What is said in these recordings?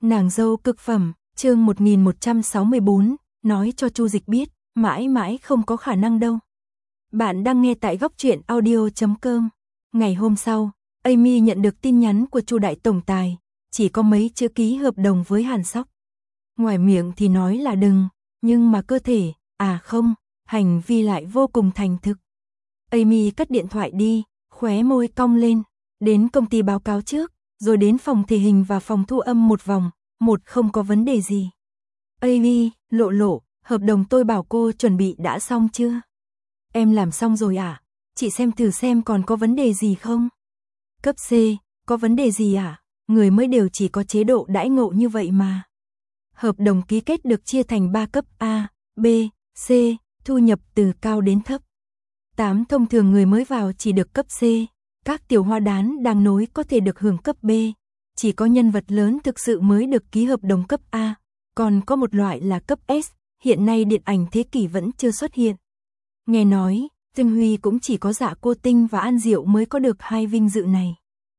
Nàng dâu cực phẩm, chương 1164, nói cho Chu Dịch biết, mãi mãi không có khả năng đâu. Bạn đang nghe tại góc truyện audio.com. Ngày hôm sau, Amy nhận được tin nhắn của Chu đại tổng tài, chỉ có mấy chữ ký hợp đồng với Hàn Sóc. Ngoài miệng thì nói là đừng, nhưng mà cơ thể, không, hành vi lại vô cùng thành thực. Amy cất điện thoại đi, khóe môi cong lên, đến công ty báo cáo trước, rồi đến phòng thể hình và phòng thu âm một vòng, không có vấn đề gì. Amy, lộ, hợp đồng tôi bảo cô chuẩn bị đã xong chưa? Em làm xong rồi à? Chị xem thử xem còn có vấn đề gì không? Cấp C, có vấn đề gì à? Người mới đều chỉ có chế độ đãi ngộ như vậy mà. Hợp đồng ký kết được chia thành 3 cấp A, B, C, thu nhập từ cao đến thấp. 8 thông thường người mới vào chỉ được cấp C, các tiểu hoa đán đang nối có thể được hưởng cấp B, chỉ có nhân vật lớn thực sự mới được ký hợp đồng cấp A, còn có một loại là cấp S, hiện nay điện ảnh thế kỷ vẫn chưa xuất hiện. Nghe nói, Dương Huy cũng chỉ có Dạ Cô Tinh và An Diệu mới có được hai vinh dự này.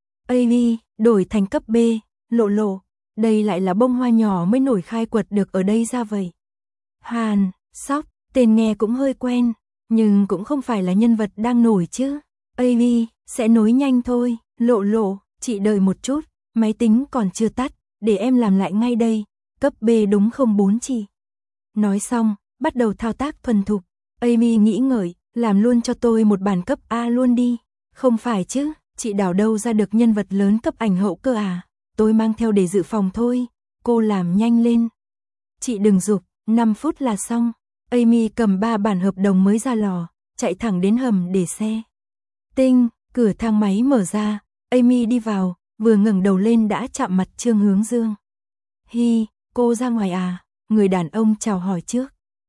AV, đổi thành cấp B, lộ, đây lại là bông hoa nhỏ mới nổi khai quật được ở đây ra vậy. Hàn Sóc, tên nghe cũng hơi quen, nhưng cũng không phải là nhân vật đang nổi chứ. AV, sẽ nối nhanh thôi, lộ, chị đợi một chút, máy tính còn chưa tắt, để em làm lại ngay đây, cấp B đúng không 4 chị? Nói xong, bắt đầu thao tác thuần thục, Amy nghĩ ngợi, làm luôn cho tôi một bản cấp A luôn đi, không phải chứ, chị đào đâu ra được nhân vật lớn cấp ảnh hậu cơ à, tôi mang theo để dự phòng thôi, cô làm nhanh lên. Chị đừng giục, 5 phút là xong, Amy cầm 3 bản hợp đồng mới ra lò, chạy thẳng đến hầm để xe. Tinh, cửa thang máy mở ra, Amy đi vào, vừa ngẩng đầu lên đã chạm mặt Trương Hướng Dương. Hi, cô ra ngoài à? Người đàn ông chào hỏi trước.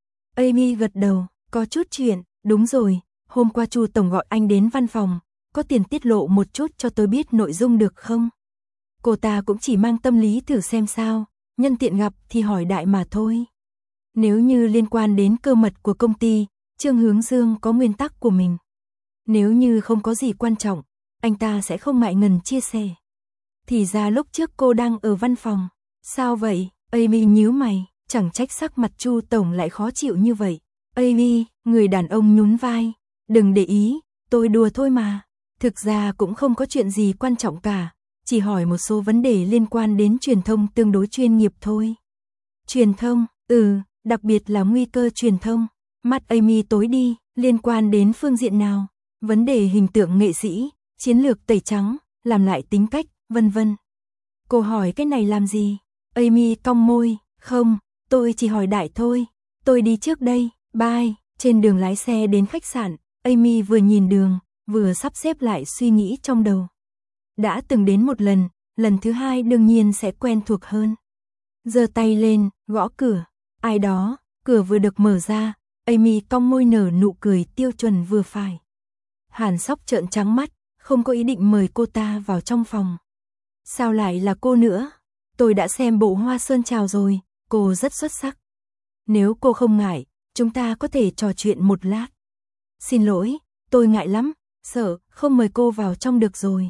Amy gật đầu, có chút chuyện, đúng rồi, hôm qua Chu tổng gọi anh đến văn phòng, có tiền tiết lộ một chút cho tôi biết nội dung được không? Cô ta cũng chỉ mang tâm lý thử xem sao, nhân tiện gặp thì hỏi đại mà thôi. Nếu như liên quan đến cơ mật của công ty, Trương Hướng Dương có nguyên tắc của mình. Nếu như không có gì quan trọng, anh ta sẽ không ngại ngần chia sẻ. Thì ra lúc trước cô đang ở văn phòng. Sao vậy? Amy nhíu mày, chẳng trách sắc mặt Chu tổng lại khó chịu như vậy. Amy, người đàn ông nhún vai, đừng để ý, tôi đùa thôi mà. Thực ra cũng không có chuyện gì quan trọng cả, chỉ hỏi một số vấn đề liên quan đến truyền thông tương đối chuyên nghiệp thôi. Truyền thông, đặc biệt là nguy cơ truyền thông. Mắt Amy tối đi, liên quan đến phương diện nào? Vấn đề hình tượng nghệ sĩ, chiến lược tẩy trắng, làm lại tính cách, vân vân. Cô hỏi cái này làm gì? Amy cong môi, không, tôi chỉ hỏi đại thôi, tôi đi trước đây, bye. Trên đường lái xe đến khách sạn, Amy vừa nhìn đường, vừa sắp xếp lại suy nghĩ trong đầu. Đã từng đến một lần thứ hai đương nhiên sẽ quen thuộc hơn. Giơ tay lên, gõ cửa, ai đó, cửa vừa được mở ra, Amy cong môi nở nụ cười tiêu chuẩn vừa phải. Hàn Sóc trợn trắng mắt, không có ý định mời cô ta vào trong phòng. Sao lại là cô nữa? Tôi đã xem bộ Hoa Sơn Trào rồi, cô rất xuất sắc. Nếu cô không ngại, chúng ta có thể trò chuyện một lát. Xin lỗi, tôi ngại lắm, sợ không mời cô vào trong được rồi.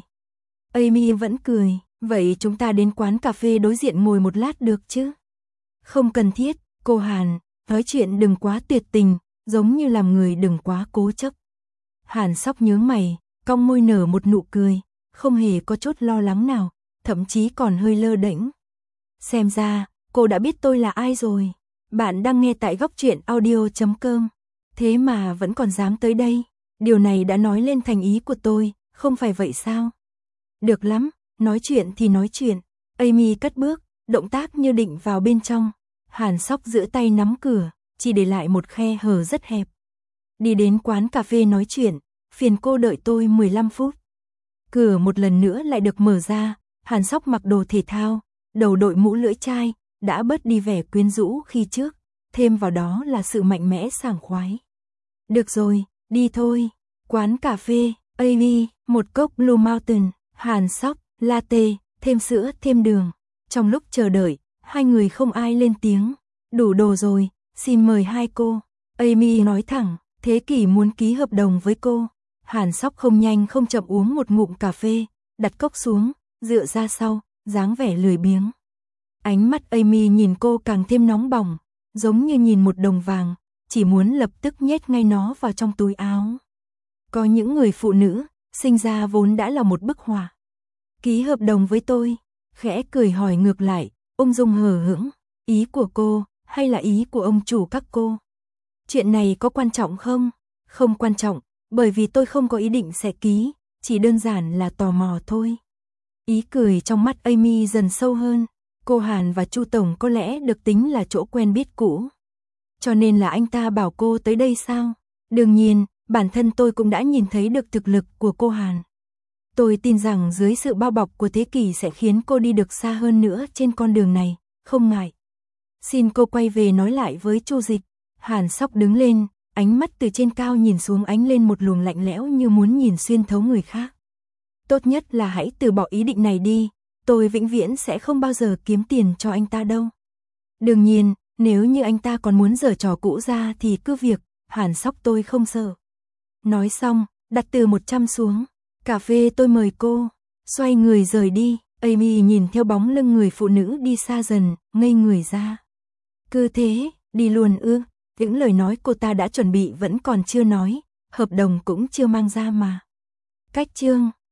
Amy vẫn cười, vậy chúng ta đến quán cà phê đối diện ngồi một lát được chứ? Không cần thiết, cô Hàn, nói chuyện đừng quá tuyệt tình, giống như làm người đừng quá cố chấp. Hàn Sóc nhướng mày, cong môi nở một nụ cười, không hề có chút lo lắng nào, thậm chí còn hơi lơ đễnh. Xem ra, cô đã biết tôi là ai rồi. Bạn đang nghe tại góc truyện audio.com. Thế mà vẫn còn dám tới đây. Điều này đã nói lên thành ý của tôi, không phải vậy sao? Được lắm, nói chuyện thì nói chuyện. Amy cất bước, động tác như định vào bên trong. Hàn Sóc giữ tay nắm cửa, chỉ để lại một khe hở rất hẹp. Đi đến quán cà phê nói chuyện, phiền cô đợi tôi 15 phút. Cửa một lần nữa lại được mở ra, Hàn Sóc mặc đồ thể thao, đầu đội mũ lưỡi chai, đã bớt đi vẻ quyến rũ khi trước, thêm vào đó là sự mạnh mẽ sảng khoái. Được rồi, đi thôi. Quán cà phê, AV, một cốc Blue Mountain, Hàn Sóc, latte, thêm sữa, thêm đường. Trong lúc chờ đợi, hai người không ai lên tiếng. Đủ đồ rồi, xin mời hai cô. Amy nói thẳng, Thế Kỷ muốn ký hợp đồng với cô. Hàn Sóc không nhanh không chậm uống một ngụm cà phê, đặt cốc xuống, dựa ra sau, dáng vẻ lười biếng. Ánh mắt Amy nhìn cô càng thêm nóng bỏng, giống như nhìn một đồng vàng, chỉ muốn lập tức nhét ngay nó vào trong túi áo. Có những người phụ nữ, sinh ra vốn đã là một bức họa. Ký hợp đồng với tôi, khẽ cười hỏi ngược lại, ung dung hờ hững, ý của cô, hay là ý của ông chủ các cô? Chuyện này có quan trọng không? Không quan trọng, bởi vì tôi không có ý định sẽ ký, chỉ đơn giản là tò mò thôi. Ý cười trong mắt Amy dần sâu hơn, cô Hàn và Chu Tổng có lẽ được tính là chỗ quen biết cũ. Cho nên là anh ta bảo cô tới đây sao? Đương nhiên, bản thân tôi cũng đã nhìn thấy được thực lực của cô Hàn. Tôi tin rằng dưới sự bao bọc của thế kỷ sẽ khiến cô đi được xa hơn nữa trên con đường này, không ngại. Xin cô quay về nói lại với Chu Dịch. Hàn Sóc đứng lên, ánh mắt từ trên cao nhìn xuống ánh lên một luồng lạnh lẽo như muốn nhìn xuyên thấu người khác. Tốt nhất là hãy từ bỏ ý định này đi, tôi vĩnh viễn sẽ không bao giờ kiếm tiền cho anh ta đâu. Đương nhiên, nếu như anh ta còn muốn giở trò cũ ra thì cứ việc, Hàn Sóc tôi không sợ. Nói xong, đặt từ 100 xuống, cà phê tôi mời cô, xoay người rời đi. Amy nhìn theo bóng lưng người phụ nữ đi xa dần, ngây người ra. Cứ thế, đi luôn ư? Những lời nói cô ta đã chuẩn bị vẫn còn chưa nói, hợp đồng cũng chưa mang ra mà. Cách chương